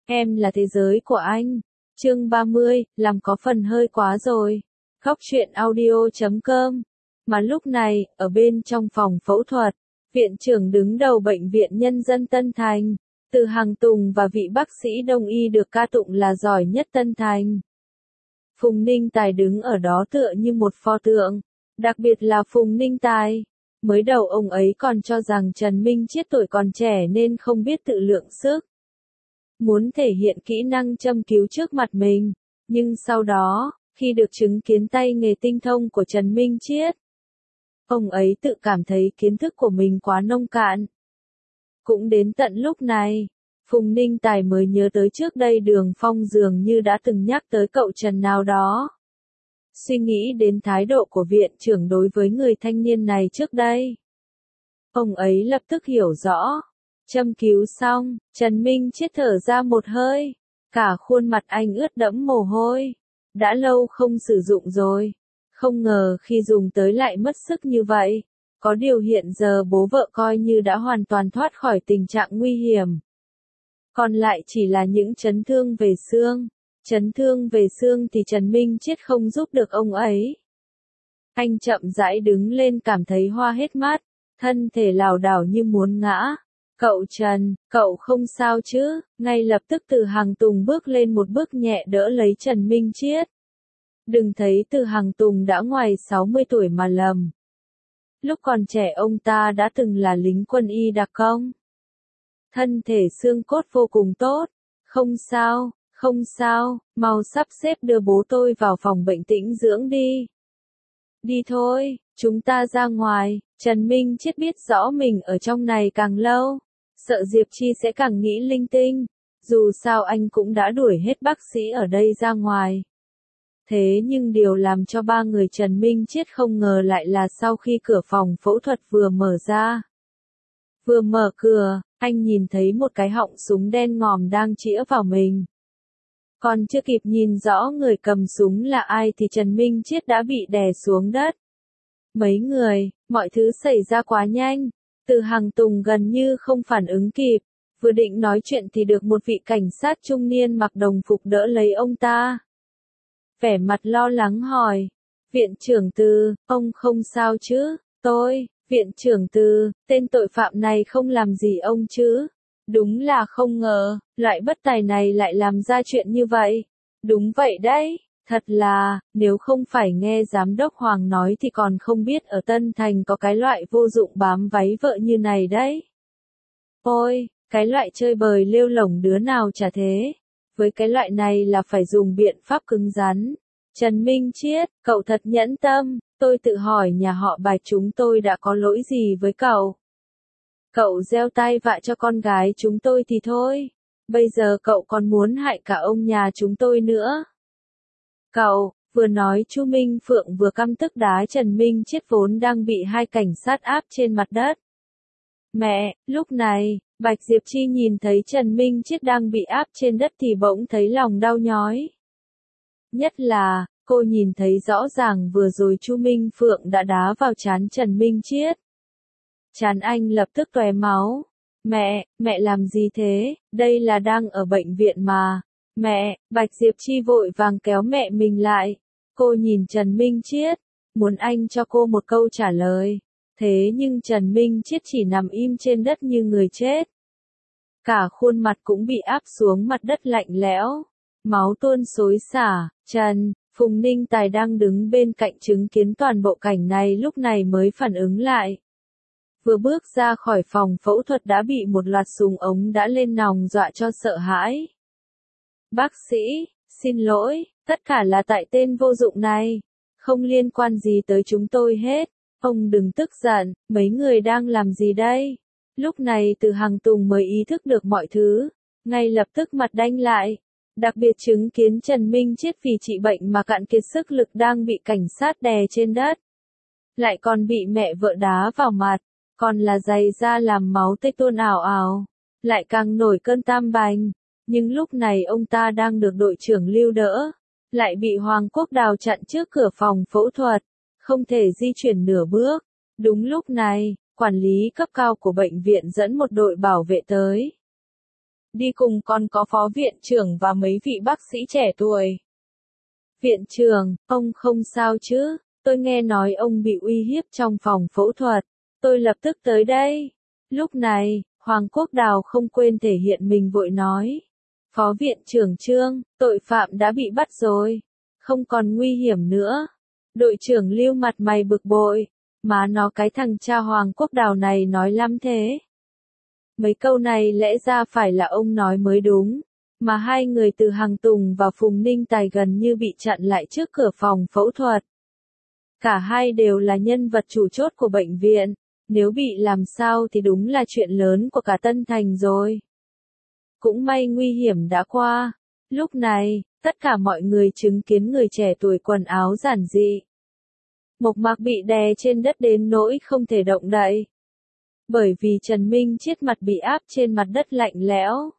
Em là thế giới của anh. Chương 30, làm có phần hơi quá rồi. Góc truyện audio.com. Mà lúc này, ở bên trong phòng phẫu thuật, viện trưởng đứng đầu Bệnh viện Nhân dân Tân Thành, Từ Hằng Tùng và vị bác sĩ đông y được ca tụng là giỏi nhất Tân Thành. Phùng Ninh Tài đứng ở đó tựa như một pho tượng. Đặc biệt là Phùng Ninh Tài. Mới đầu ông ấy còn cho rằng Trần Minh Chiết tuổi còn trẻ nên không biết tự lượng sức. Muốn thể hiện kỹ năng châm cứu trước mặt mình. Nhưng sau đó, khi được chứng kiến tay nghề tinh thông của Trần Minh Chiết, ông ấy tự cảm thấy kiến thức của mình quá nông cạn. Cũng đến tận lúc này, Phùng Ninh Tài mới nhớ tới trước đây Đường Phong dường như đã từng nhắc tới cậu Trần nào đó. Suy nghĩ đến thái độ của viện trưởng đối với người thanh niên này trước đây. Ông ấy lập tức hiểu rõ. Châm cứu xong, Trần Minh Chiết thở ra một hơi. Cả khuôn mặt anh ướt đẫm mồ hôi. Đã lâu không sử dụng rồi. Không ngờ khi dùng tới lại mất sức như vậy. Có điều hiện giờ bố vợ coi như đã hoàn toàn thoát khỏi tình trạng nguy hiểm. Còn lại chỉ là những chấn thương về xương. Chấn thương về xương thì Trần Minh Chiết không giúp được ông ấy. Anh chậm rãi đứng lên cảm thấy hoa hết mắt. Thân thể lảo đảo như muốn ngã. Cậu Trần, cậu không sao chứ? Ngay lập tức Từ Hằng Tùng bước lên một bước nhẹ đỡ lấy Trần Minh Chiết. Đừng thấy Từ Hằng Tùng đã ngoài 60 tuổi mà lầm. Lúc còn trẻ ông ta đã từng là lính quân y đặc công. Thân thể xương cốt vô cùng tốt. Không sao, không sao, mau sắp xếp đưa bố tôi vào phòng bệnh tĩnh dưỡng đi. Đi thôi, chúng ta ra ngoài. Trần Minh Chiết biết rõ mình ở trong này càng lâu, sợ Diệp Chi sẽ càng nghĩ linh tinh. Dù sao anh cũng đã đuổi hết bác sĩ ở đây ra ngoài. Thế nhưng điều làm cho ba người Trần Minh Chiết không ngờ lại là sau khi cửa phòng phẫu thuật vừa mở ra. Vừa mở cửa, anh nhìn thấy một cái họng súng đen ngòm đang chĩa vào mình. Còn chưa kịp nhìn rõ người cầm súng là ai thì Trần Minh Chiết đã bị đè xuống đất. Mấy người, mọi thứ xảy ra quá nhanh. Từ Hằng Tùng gần như không phản ứng kịp. Vừa định nói chuyện thì được một vị cảnh sát trung niên mặc đồng phục đỡ lấy ông ta. Vẻ mặt lo lắng hỏi. Viện trưởng Từ, ông không sao chứ? Viện trưởng Từ, tên tội phạm này không làm gì ông chứ? Đúng là không ngờ, loại bất tài này lại làm ra chuyện như vậy. Đúng vậy đấy, thật là, nếu không phải nghe giám đốc Hoàng nói thì còn không biết ở Tân Thành có cái loại vô dụng bám váy vợ như này đấy. Ôi, cái loại chơi bời lêu lổng đứa nào chả thế. Với cái loại này là phải dùng biện pháp cứng rắn. Trần Minh Chiết, cậu thật nhẫn tâm, tôi tự hỏi nhà họ Bạch chúng tôi đã có lỗi gì với cậu. Cậu gieo tai vạ cho con gái chúng tôi thì thôi. Bây giờ cậu còn muốn hại cả ông nhà chúng tôi nữa. Cậu, vừa nói Chu Minh Phượng vừa căm tức đá Trần Minh Chiết vốn đang bị hai cảnh sát áp trên mặt đất. Mẹ, lúc này, Bạch Diệp Chi nhìn thấy Trần Minh Chiết đang bị áp trên đất thì bỗng thấy lòng đau nhói. Nhất là, cô nhìn thấy rõ ràng vừa rồi Chu Minh Phượng đã đá vào trán Trần Minh Chiết. Trán anh lập tức tóe máu. Mẹ làm gì thế, đây là đang ở bệnh viện mà. Mẹ, Bạch Diệp Chi vội vàng kéo mẹ mình lại. Cô nhìn Trần Minh Chiết, muốn anh cho cô một câu trả lời. Thế nhưng Trần Minh Chiết chỉ nằm im trên đất như người chết. Cả khuôn mặt cũng bị áp xuống mặt đất lạnh lẽo. Máu tuôn xối xả. Phùng Ninh Tài đang đứng bên cạnh chứng kiến toàn bộ cảnh này lúc này mới phản ứng lại. Vừa bước ra khỏi phòng phẫu thuật đã bị một loạt súng ống đã lên nòng dọa cho sợ hãi. Bác sĩ, xin lỗi, tất cả là tại tên vô dụng này. Không liên quan gì tới chúng tôi hết. Ông đừng tức giận, mấy người đang làm gì đây? Lúc này Từ Hằng Tùng mới ý thức được mọi thứ. Ngay lập tức mặt đanh lại. Đặc biệt chứng kiến Trần Minh Chiết vì trị bệnh mà cạn kiệt sức lực đang bị cảnh sát đè trên đất. Lại còn bị mẹ vợ đá vào mặt. Còn là giày da làm máu tươi tuôn ảo ảo. Lại càng nổi cơn tam bành. Nhưng lúc này ông ta đang được đội trưởng Lưu đỡ. Lại bị Hoàng Quốc Đào chặn trước cửa phòng phẫu thuật. Không thể di chuyển nửa bước. Đúng lúc này, quản lý cấp cao của bệnh viện dẫn một đội bảo vệ tới. đi cùng còn có phó viện trưởng và mấy vị bác sĩ trẻ tuổi. Viện trưởng, ông không sao chứ? Tôi nghe nói ông bị uy hiếp trong phòng phẫu thuật. Tôi lập tức tới đây. Lúc này, Hoàng Quốc Đào không quên thể hiện mình vội nói. Phó viện trưởng Trương, tội phạm đã bị bắt rồi. Không còn nguy hiểm nữa. Đội trưởng Lưu mặt mày bực bội. Má nó cái thằng cha Hoàng Quốc Đào này nói lắm thế. Mấy câu này lẽ ra phải là ông nói mới đúng. Mà hai người Từ Hằng Tùng và Phùng Ninh Tài gần như bị chặn lại trước cửa phòng phẫu thuật. Cả hai đều là nhân vật chủ chốt của bệnh viện. Nếu bị làm sao thì đúng là chuyện lớn của cả Tân Thành rồi. Cũng may nguy hiểm đã qua. Lúc này, tất cả mọi người chứng kiến người trẻ tuổi quần áo giản dị. Mộc mạc bị đè trên đất đến nỗi không thể động đậy. Bởi vì Trần Minh Chiết mặt bị áp trên mặt đất lạnh lẽo.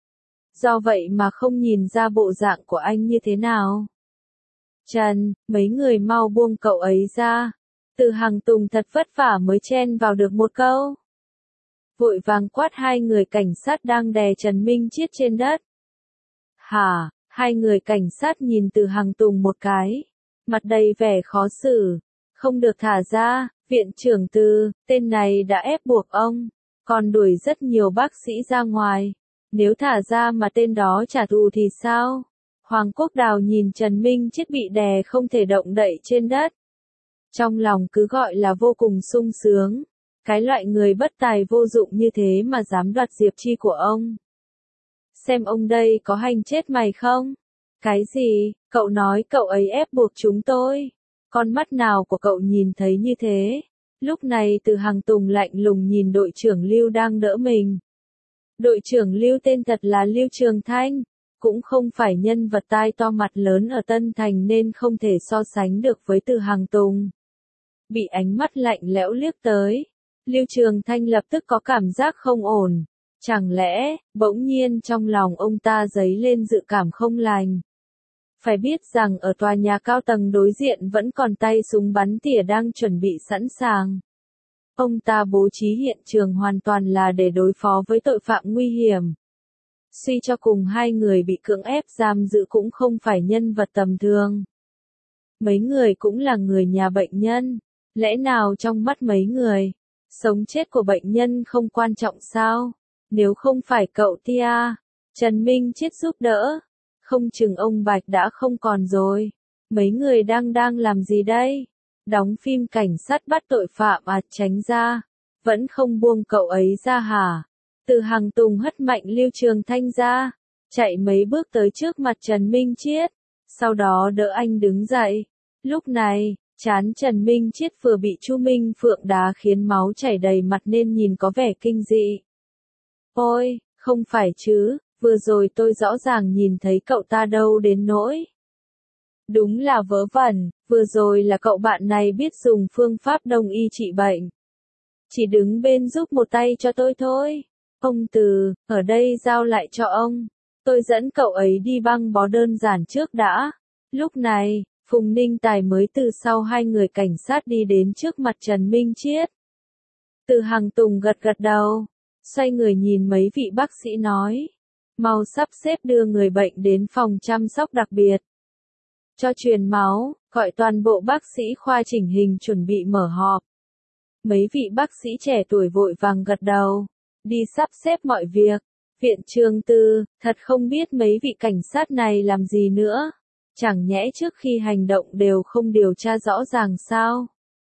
Do vậy mà không nhìn ra bộ dạng của anh như thế nào. Trần, mấy người mau buông cậu ấy ra. Từ Hằng Tùng thật vất vả mới chen vào được một câu. Vội vàng quát hai người cảnh sát đang đè Trần Minh Chiết trên đất. Hả, hai người cảnh sát nhìn Từ Hằng Tùng một cái. Mặt đầy vẻ khó xử. Không được thả ra, viện trưởng Từ, tên này đã ép buộc ông. Còn đuổi rất nhiều bác sĩ ra ngoài. Nếu thả ra mà tên đó trả thù thì sao? Hoàng Quốc Đào nhìn Trần Minh Chiết bị đè không thể động đậy trên đất. Trong lòng cứ gọi là vô cùng sung sướng. Cái loại người bất tài vô dụng như thế mà dám đoạt Diệp Chi của ông. Xem ông đây có hành chết mày không? Cái gì? Cậu nói cậu ấy ép buộc chúng tôi. Con mắt nào của cậu nhìn thấy như thế? Lúc này Từ Hằng Tùng lạnh lùng nhìn đội trưởng Lưu đang đỡ mình. Đội trưởng Lưu tên thật là Lưu Trường Thanh. Cũng không phải nhân vật tai to mặt lớn ở Tân Thành nên không thể so sánh được với Từ Hằng Tùng. Bị ánh mắt lạnh lẽo liếc tới. Lưu Trường Thanh lập tức có cảm giác không ổn. Chẳng lẽ, bỗng nhiên trong lòng ông ta dấy lên dự cảm không lành. Phải biết rằng ở tòa nhà cao tầng đối diện vẫn còn tay súng bắn tỉa đang chuẩn bị sẵn sàng. Ông ta bố trí hiện trường hoàn toàn là để đối phó với tội phạm nguy hiểm. Suy cho cùng hai người bị cưỡng ép giam giữ cũng không phải nhân vật tầm thường. Mấy người cũng là người nhà bệnh nhân. Lẽ nào trong mắt mấy người, sống chết của bệnh nhân không quan trọng sao? Nếu không phải cậu Tia, Trần Minh Chiết giúp đỡ, không chừng ông Bạch đã không còn rồi. Mấy người đang làm gì đây? Đóng phim cảnh sát bắt tội phạm à, tránh ra. Vẫn không buông cậu ấy ra hả? Từ Hằng Tùng hất mạnh Lưu Trường Thanh ra, chạy mấy bước tới trước mặt Trần Minh Chiết, sau đó đỡ anh đứng dậy. Lúc này, trán Trần Minh Chiết vừa bị Chu Minh Phượng đá khiến máu chảy đầy mặt nên nhìn có vẻ kinh dị. Ôi, không phải chứ, vừa rồi tôi rõ ràng nhìn thấy cậu ta đâu đến nỗi. Đúng là vớ vẩn, vừa rồi là cậu bạn này biết dùng phương pháp đông y trị bệnh. Chỉ đứng bên giúp một tay cho tôi thôi. Ông Từ, ở đây giao lại cho ông. Tôi dẫn cậu ấy đi băng bó đơn giản trước đã. Lúc này, Phùng Ninh Tài mới từ sau hai người cảnh sát đi đến trước mặt Trần Minh Chiết. Từ Hằng Tùng gật gật đầu, xoay người nhìn mấy vị bác sĩ nói. Mau sắp xếp đưa người bệnh đến phòng chăm sóc đặc biệt. Cho truyền máu, gọi toàn bộ bác sĩ khoa chỉnh hình chuẩn bị mở họp. Mấy vị bác sĩ trẻ tuổi vội vàng gật đầu. Đi sắp xếp mọi việc. Viện trưởng Từ, thật không biết mấy vị cảnh sát này làm gì nữa. Chẳng nhẽ trước khi hành động đều không điều tra rõ ràng sao?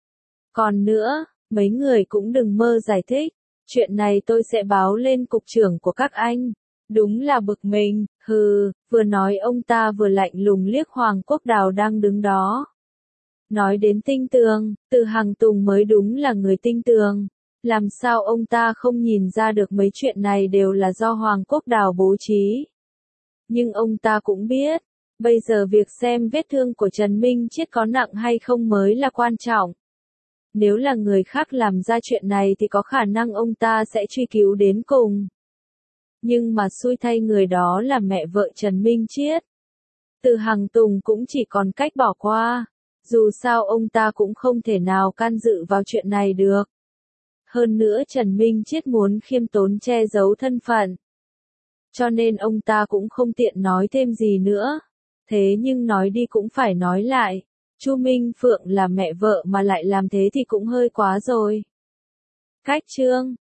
Còn nữa, mấy người cũng đừng mơ giải thích. Chuyện này tôi sẽ báo lên cục trưởng của các anh. Đúng là bực mình, hừ, vừa nói ông ta vừa lạnh lùng liếc Hoàng Quốc Đào đang đứng đó. Nói đến tinh tường, Từ Hằng Tùng mới đúng là người tinh tường. Làm sao ông ta không nhìn ra được mấy chuyện này đều là do Hoàng Quốc Đào bố trí. Nhưng ông ta cũng biết, bây giờ việc xem vết thương của Trần Minh Chiết có nặng hay không mới là quan trọng. Nếu là người khác làm ra chuyện này thì có khả năng ông ta sẽ truy cứu đến cùng. Nhưng mà xui thay người đó là mẹ vợ Trần Minh Chiết. Từ Hằng Tùng cũng chỉ còn cách bỏ qua. Dù sao ông ta cũng không thể nào can dự vào chuyện này được. Hơn nữa Trần Minh Chiết muốn khiêm tốn che giấu thân phận. cho nên ông ta cũng không tiện nói thêm gì nữa. Thế nhưng nói đi cũng phải nói lại, Chu Minh Phượng là mẹ vợ mà lại làm thế thì cũng hơi quá rồi. Cách chương